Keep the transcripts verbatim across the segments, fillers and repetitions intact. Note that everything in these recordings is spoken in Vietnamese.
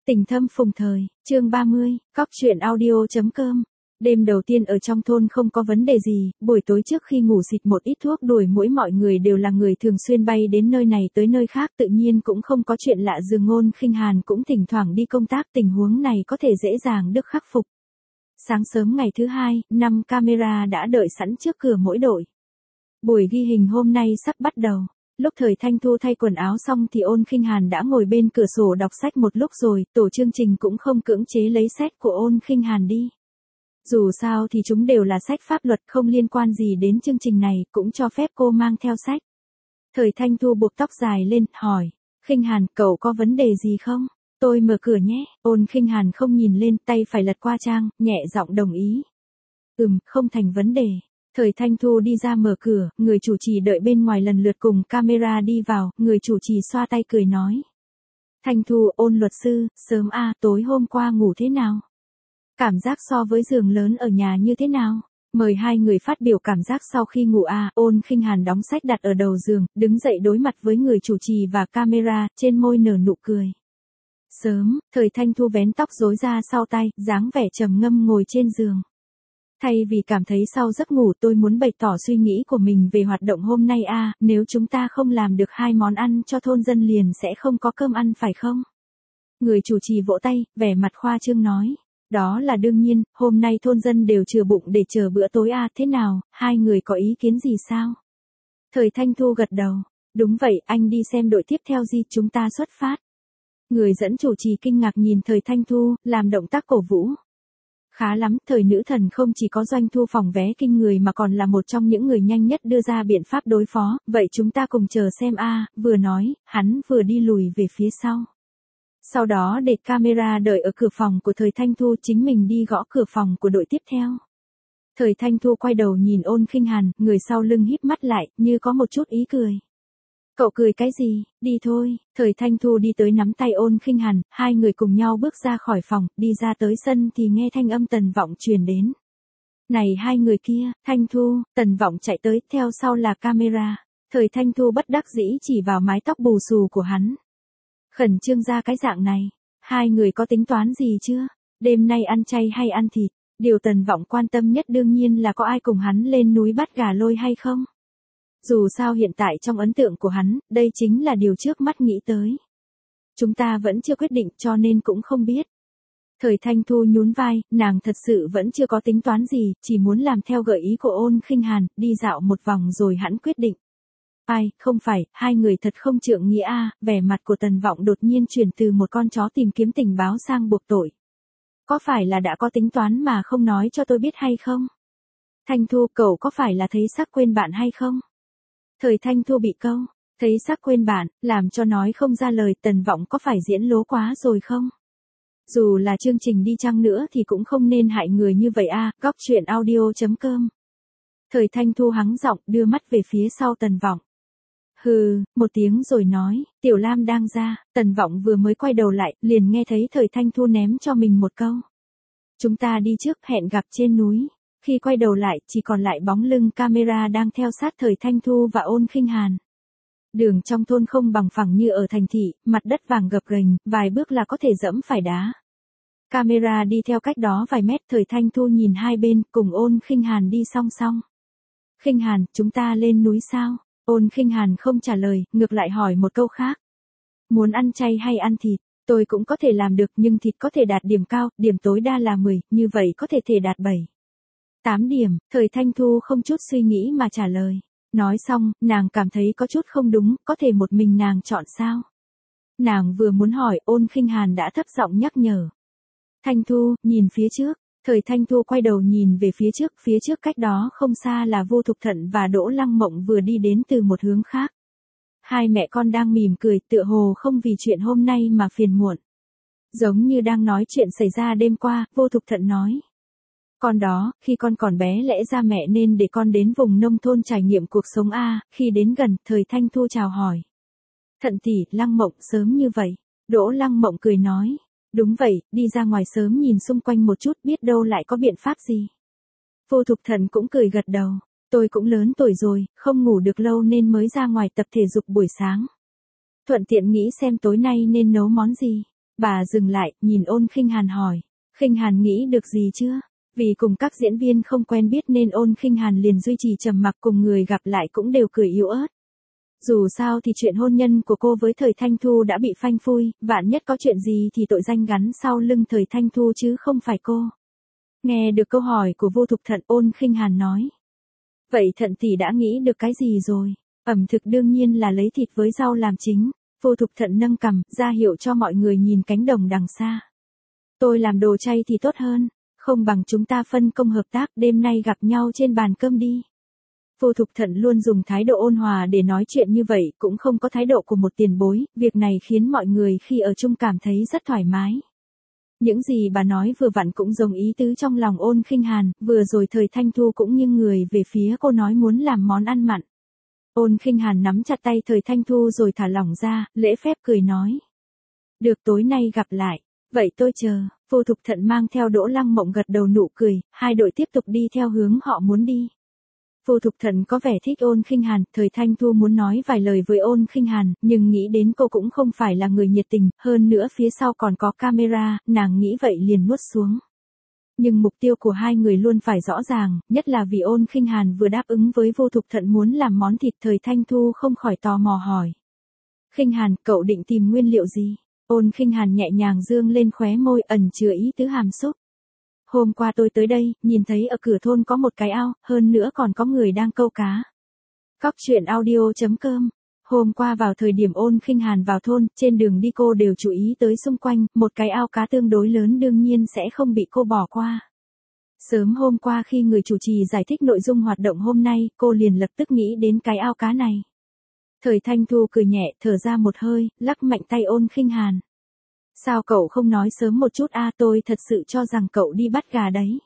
Tình thâm phùng thời, chương ba mươi, cóc truyện audio.com. Đêm đầu tiên ở trong thôn không có vấn đề gì, buổi tối trước khi ngủ xịt một ít thuốc đuổi muỗi, mọi người đều là người thường xuyên bay đến nơi này tới nơi khác, tự nhiên cũng không có chuyện lạ. Dường Ôn Khinh Hàn cũng thỉnh thoảng đi công tác, tình huống này có thể dễ dàng được khắc phục. Sáng sớm ngày thứ hai, năm camera đã đợi sẵn trước cửa mỗi đội. Buổi ghi hình hôm nay sắp bắt đầu. Lúc Thời Thanh Thu thay quần áo xong thì Ôn Khinh Hàn đã ngồi bên cửa sổ đọc sách một lúc rồi, tổ chương trình cũng không cưỡng chế lấy sách của Ôn Khinh Hàn đi. Dù sao thì chúng đều là sách pháp luật, không liên quan gì đến chương trình này, cũng cho phép cô mang theo sách. Thời Thanh Thu buộc tóc dài lên, hỏi, Khinh Hàn, cậu có vấn đề gì không? Tôi mở cửa nhé. Ôn Khinh Hàn không nhìn lên, tay phải lật qua trang, nhẹ giọng đồng ý. Ừm, không thành vấn đề. Thời Thanh Thu đi ra mở cửa, người chủ trì đợi bên ngoài lần lượt cùng camera đi vào, người chủ trì xoa tay cười nói. Thanh Thu, Ôn luật sư, sớm a, tối hôm qua ngủ thế nào? Cảm giác so với giường lớn ở nhà như thế nào? Mời hai người phát biểu cảm giác sau khi ngủ a. Ôn Khinh Hàn đóng sách đặt ở đầu giường, đứng dậy đối mặt với người chủ trì và camera, trên môi nở nụ cười. Sớm, Thời Thanh Thu vén tóc rối ra sau tay, dáng vẻ trầm ngâm ngồi trên giường. Thay vì cảm thấy sau giấc ngủ, tôi muốn bày tỏ suy nghĩ của mình về hoạt động hôm nay a. Nếu chúng ta không làm được hai món ăn cho thôn dân liền sẽ không có cơm ăn phải không? Người chủ trì vỗ tay, vẻ mặt khoa trương nói. Đó là đương nhiên, hôm nay thôn dân đều chừa bụng để chờ bữa tối a. Thế nào, hai người có ý kiến gì sao? Thời Thanh Thu gật đầu. Đúng vậy, anh đi xem đội tiếp theo gì, chúng ta xuất phát. Người dẫn chủ trì kinh ngạc nhìn Thời Thanh Thu, làm động tác cổ vũ. Khá lắm, Thời nữ thần không chỉ có doanh thu phòng vé kinh người mà còn là một trong những người nhanh nhất đưa ra biện pháp đối phó, vậy chúng ta cùng chờ xem a. Vừa nói, hắn vừa đi lùi về phía sau. Sau đó để camera đợi ở cửa phòng của Thời Thanh Thu, chính mình đi gõ cửa phòng của đội tiếp theo. Thời Thanh Thu quay đầu nhìn Ôn Khinh Hàn, người sau lưng híp mắt lại, như có một chút ý cười. Cậu cười cái gì, đi thôi. Thời Thanh Thu đi tới nắm tay Ôn Khinh Hàn, hai người cùng nhau bước ra khỏi phòng, đi ra tới sân thì nghe thanh âm Tần Vọng truyền đến. Này hai người kia, Thanh Thu, Tần Vọng chạy tới, theo sau là camera. Thời Thanh Thu bất đắc dĩ chỉ vào mái tóc bù xù của hắn. Khẩn trương ra cái dạng này, hai người có tính toán gì chưa? Đêm nay ăn chay hay ăn thịt? Điều Tần Vọng quan tâm nhất đương nhiên là có ai cùng hắn lên núi bắt gà lôi hay không? Dù sao hiện tại trong ấn tượng của hắn, đây chính là điều trước mắt nghĩ tới. Chúng ta vẫn chưa quyết định cho nên cũng không biết. Thời Thanh Thu nhún vai, nàng thật sự vẫn chưa có tính toán gì, chỉ muốn làm theo gợi ý của Ôn Khinh Hàn, đi dạo một vòng rồi hẵng quyết định. Ai, không phải, hai người thật không trượng nghĩa a. Vẻ mặt của Tần Vọng đột nhiên chuyển từ một con chó tìm kiếm tình báo sang buộc tội. Có phải là đã có tính toán mà không nói cho tôi biết hay không? Thanh Thu, cậu có phải là thấy sắc quên bạn hay không? Thời Thanh Thu bị câu, thấy sắc quên bạn, làm cho nói không ra lời. Tần Vọng có phải diễn lố quá rồi không? Dù là chương trình đi chăng nữa thì cũng không nên hại người như vậy a. Góc truyện audio.com. Thời Thanh Thu hắng giọng, đưa mắt về phía sau Tần Vọng. Hừ, một tiếng rồi nói, Tiểu Lam đang ra. Tần Vọng vừa mới quay đầu lại, liền nghe thấy Thời Thanh Thu ném cho mình một câu. Chúng ta đi trước, hẹn gặp trên núi. Khi quay đầu lại, chỉ còn lại bóng lưng camera đang theo sát Thời Thanh Thu và Ôn Khinh Hàn. Đường trong thôn không bằng phẳng như ở thành thị, mặt đất vàng gập ghềnh, vài bước là có thể dẫm phải đá. Camera đi theo cách đó vài mét, Thời Thanh Thu nhìn hai bên, cùng Ôn Khinh Hàn đi song song. Khinh Hàn, chúng ta lên núi sao? Ôn Khinh Hàn không trả lời, ngược lại hỏi một câu khác. Muốn ăn chay hay ăn thịt? Tôi cũng có thể làm được, nhưng thịt có thể đạt điểm cao, điểm tối đa là mười, như vậy có thể thể đạt bảy. tám điểm, Thời Thanh Thu không chút suy nghĩ mà trả lời. Nói xong, nàng cảm thấy có chút không đúng, có thể một mình nàng chọn sao? Nàng vừa muốn hỏi, Ôn Khinh Hàn đã thấp giọng nhắc nhở. Thanh Thu, nhìn phía trước. Thời Thanh Thu quay đầu nhìn về phía trước, phía trước cách đó không xa là Vô Thục Thận và Đỗ Lăng Mộng vừa đi đến từ một hướng khác. Hai mẹ con đang mỉm cười, tựa hồ không vì chuyện hôm nay mà phiền muộn. Giống như đang nói chuyện xảy ra đêm qua, Vô Thục Thận nói. Con đó, khi con còn bé lẽ ra mẹ nên để con đến vùng nông thôn trải nghiệm cuộc sống a. Khi đến gần, Thời Thanh Thu chào hỏi. Thận tỷ, Lăng Mộng sớm như vậy. Đỗ Lăng Mộng cười nói. Đúng vậy, đi ra ngoài sớm nhìn xung quanh một chút, biết đâu lại có biện pháp gì. Vô Thục Thận cũng cười gật đầu. Tôi cũng lớn tuổi rồi, không ngủ được lâu nên mới ra ngoài tập thể dục buổi sáng. Thuận tiện nghĩ xem tối nay nên nấu món gì. Bà dừng lại, nhìn Ôn Khinh Hàn hỏi. Khinh Hàn nghĩ được gì chưa? Vì cùng các diễn viên không quen biết nên Ôn Khinh Hàn liền duy trì trầm mặc, cùng người gặp lại cũng đều cười yếu ớt. Dù sao thì chuyện hôn nhân của cô với Thời Thanh Thu đã bị phanh phui, vạn nhất có chuyện gì thì tội danh gắn sau lưng Thời Thanh Thu chứ không phải cô. Nghe được câu hỏi của Vô Thục Thận, Ôn Khinh Hàn nói. Vậy Thận tỷ đã nghĩ được cái gì rồi? Ẩm thực đương nhiên là lấy thịt với rau làm chính. Vô Thục Thận nâng cằm, ra hiệu cho mọi người nhìn cánh đồng đằng xa. Tôi làm đồ chay thì tốt hơn, không bằng chúng ta phân công hợp tác, đêm nay gặp nhau trên bàn cơm đi. Vô Thục Thận luôn dùng thái độ ôn hòa để nói chuyện như vậy, cũng không có thái độ của một tiền bối, việc này khiến mọi người khi ở chung cảm thấy rất thoải mái. Những gì bà nói vừa vặn cũng giống ý tứ trong lòng Ôn Khinh Hàn, vừa rồi Thời Thanh Thu cũng nghiêng người về phía cô nói muốn làm món ăn mặn. Ôn Khinh Hàn nắm chặt tay Thời Thanh Thu rồi thả lỏng ra, lễ phép cười nói. Được, tối nay gặp lại, vậy tôi chờ. Vô Thục Thận mang theo Đỗ Lăng Mộng gật đầu nụ cười, hai đội tiếp tục đi theo hướng họ muốn đi. Vô Thục Thận có vẻ thích Ôn Khinh Hàn, Thời Thanh Thu muốn nói vài lời với Ôn Khinh Hàn, nhưng nghĩ đến cô cũng không phải là người nhiệt tình, hơn nữa phía sau còn có camera, nàng nghĩ vậy liền nuốt xuống. Nhưng mục tiêu của hai người luôn phải rõ ràng, nhất là vì Ôn Khinh Hàn vừa đáp ứng với Vô Thục Thận muốn làm món thịt. Thời Thanh Thu không khỏi tò mò hỏi. Khinh Hàn, cậu định tìm nguyên liệu gì? Ôn Khinh Hàn nhẹ nhàng dương lên khóe môi, ẩn chứa ý tứ hàm xúc. Hôm qua tôi tới đây, nhìn thấy ở cửa thôn có một cái ao, hơn nữa còn có người đang câu cá. Cóc truyện audio chấm com. Hôm qua vào thời điểm Ôn Khinh Hàn vào thôn, trên đường đi cô đều chú ý tới xung quanh, một cái ao cá tương đối lớn đương nhiên sẽ không bị cô bỏ qua. Sớm hôm qua khi người chủ trì giải thích nội dung hoạt động hôm nay, cô liền lập tức nghĩ đến cái ao cá này. Thời Thanh Thu cười nhẹ, thở ra một hơi, lắc mạnh tay Ôn Khinh Hàn. Sao cậu không nói sớm một chút a, à, tôi thật sự cho rằng cậu đi bắt gà đấy.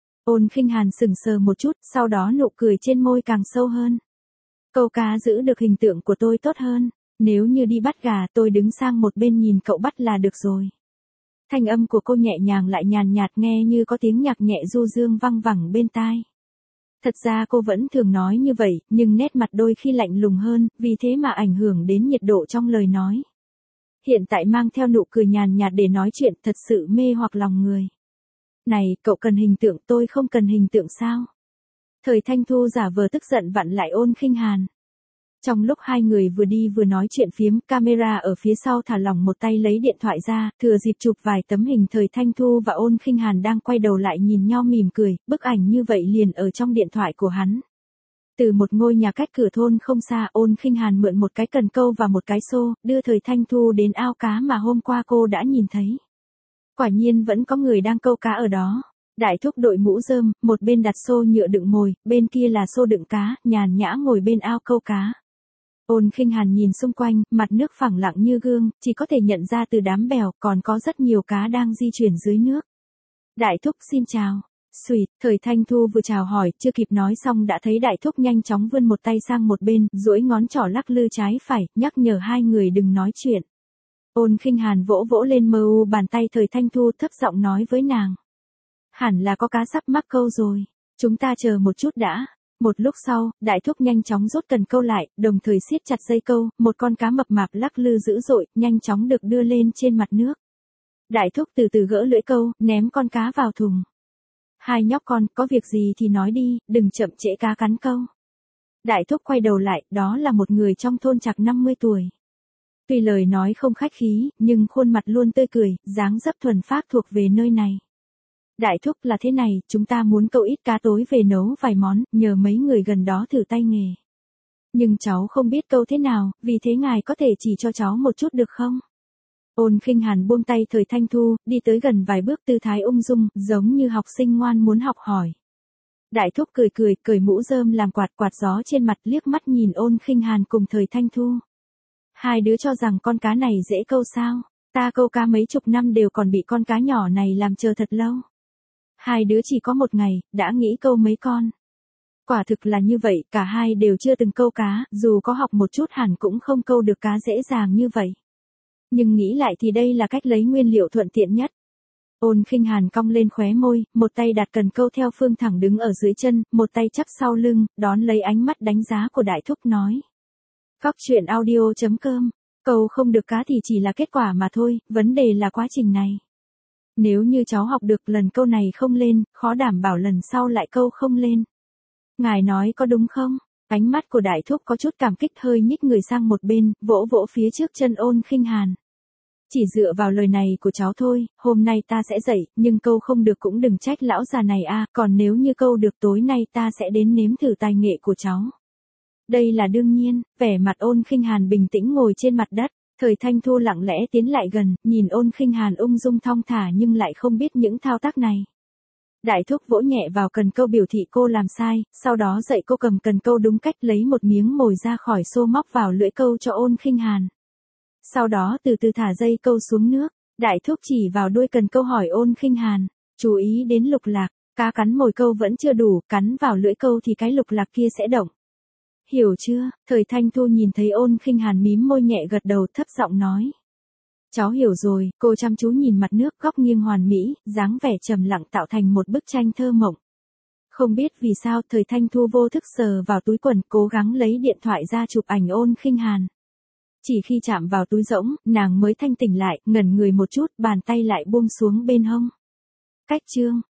Ôn Khinh Hàn sững sờ một chút, sau đó nụ cười trên môi càng sâu hơn. Câu cá giữ được hình tượng của tôi tốt hơn, nếu như đi bắt gà tôi đứng sang một bên nhìn cậu bắt là được rồi. Thanh âm của cô nhẹ nhàng lại nhàn nhạt, nghe như có tiếng nhạc nhẹ du dương văng vẳng bên tai. Thật ra cô vẫn thường nói như vậy, nhưng nét mặt đôi khi lạnh lùng hơn, vì thế mà ảnh hưởng đến nhiệt độ trong lời nói. Hiện tại mang theo nụ cười nhàn nhạt để nói chuyện, thật sự mê hoặc lòng người. Này, cậu cần hình tượng, tôi không cần hình tượng sao? Thời Thanh Thu giả vờ tức giận vặn lại Ôn Khinh Hàn. Trong lúc hai người vừa đi vừa nói chuyện phiếm, camera ở phía sau thả lỏng một tay lấy điện thoại ra, thừa dịp chụp vài tấm hình Thời Thanh Thu và Ôn Khinh Hàn đang quay đầu lại nhìn nhau mỉm cười, bức ảnh như vậy liền ở trong điện thoại của hắn. Từ một ngôi nhà cách cửa thôn không xa, Ôn Khinh Hàn mượn một cái cần câu và một cái xô, đưa Thời Thanh Thu đến ao cá mà hôm qua cô đã nhìn thấy. Quả nhiên vẫn có người đang câu cá ở đó. Đại thúc đội mũ rơm, một bên đặt xô nhựa đựng mồi, bên kia là xô đựng cá, nhàn nhã ngồi bên ao câu cá. Ôn Khinh Hàn nhìn xung quanh, mặt nước phẳng lặng như gương, chỉ có thể nhận ra từ đám bèo còn có rất nhiều cá đang di chuyển dưới nước. Đại thúc xin chào. Xùyt, Thời Thanh Thu vừa chào hỏi, chưa kịp nói xong đã thấy đại thúc nhanh chóng vươn một tay sang một bên, duỗi ngón trỏ lắc lư trái phải, nhắc nhở hai người đừng nói chuyện. Ôn Khinh Hàn vỗ vỗ lên mờ u bàn tay Thời Thanh Thu, thấp giọng nói với nàng. Hẳn là có cá sắp mắc câu rồi, chúng ta chờ một chút đã. Một lúc sau, đại thúc nhanh chóng rút cần câu lại, đồng thời siết chặt dây câu, một con cá mập mạp lắc lư dữ dội, nhanh chóng được đưa lên trên mặt nước. Đại thúc từ từ gỡ lưỡi câu, ném con cá vào thùng. Hai nhóc con, có việc gì thì nói đi, đừng chậm trễ cá cắn câu. Đại thúc quay đầu lại, đó là một người trong thôn chạc năm mươi tuổi. Tuy lời nói không khách khí, nhưng khuôn mặt luôn tươi cười, dáng dấp thuần phác thuộc về nơi này. Đại thúc, là thế này, chúng ta muốn câu ít cá tối về nấu vài món, nhờ mấy người gần đó thử tay nghề. Nhưng cháu không biết câu thế nào, vì thế ngài có thể chỉ cho cháu một chút được không? Ôn Khinh Hàn buông tay Thời Thanh Thu, đi tới gần vài bước, tư thái ung dung, giống như học sinh ngoan muốn học hỏi. Đại thúc cười cười, cởi mũ rơm làm quạt quạt gió trên mặt, liếc mắt nhìn Ôn Khinh Hàn cùng Thời Thanh Thu. Hai đứa cho rằng con cá này dễ câu sao? Ta câu cá mấy chục năm đều còn bị con cá nhỏ này làm chờ thật lâu. Hai đứa chỉ có một ngày, đã nghĩ câu mấy con. Quả thực là như vậy, cả hai đều chưa từng câu cá, dù có học một chút hẳn cũng không câu được cá dễ dàng như vậy. Nhưng nghĩ lại thì đây là cách lấy nguyên liệu thuận tiện nhất. Ôn Khinh Hàn cong lên khóe môi, một tay đặt cần câu theo phương thẳng đứng ở dưới chân, một tay chắp sau lưng, đón lấy ánh mắt đánh giá của đại thúc nói. Cóc truyện audio chấm com Câu không được cá thì chỉ là kết quả mà thôi, vấn đề là quá trình này. Nếu như cháu học được lần câu này không lên, khó đảm bảo lần sau lại câu không lên. Ngài nói có đúng không? Ánh mắt của đại thúc có chút cảm kích hơi nhích người sang một bên, vỗ vỗ phía trước chân Ôn Khinh Hàn. Chỉ dựa vào lời này của cháu thôi, hôm nay ta sẽ dạy, nhưng câu không được cũng đừng trách lão già này a, còn nếu như câu được tối nay ta sẽ đến nếm thử tài nghệ của cháu. Đây là đương nhiên, vẻ mặt Ôn Khinh Hàn bình tĩnh ngồi trên mặt đất, Thời Thanh Thu lặng lẽ tiến lại gần, nhìn Ôn Khinh Hàn ung dung thong thả nhưng lại không biết những thao tác này. Đại thúc vỗ nhẹ vào cần câu biểu thị cô làm sai, sau đó dạy cô cầm cần câu đúng cách lấy một miếng mồi ra khỏi xô móc vào lưỡi câu cho Ôn Khinh Hàn. Sau đó từ từ thả dây câu xuống nước, đại thúc chỉ vào đuôi cần câu hỏi Ôn Khinh Hàn, chú ý đến lục lạc, cá cắn mồi câu vẫn chưa đủ, cắn vào lưỡi câu thì cái lục lạc kia sẽ động. Hiểu chưa? Thời Thanh Thu nhìn thấy Ôn Khinh Hàn mím môi nhẹ gật đầu thấp giọng nói. Cháu hiểu rồi, cô chăm chú nhìn mặt nước góc nghiêng hoàn mỹ, dáng vẻ trầm lặng tạo thành một bức tranh thơ mộng. Không biết vì sao Thời Thanh Thu vô thức sờ vào túi quần cố gắng lấy điện thoại ra chụp ảnh Ôn Khinh Hàn. Chỉ khi chạm vào túi rỗng, nàng mới thanh tỉnh lại, ngẩn người một chút, bàn tay lại buông xuống bên hông. Cách chương.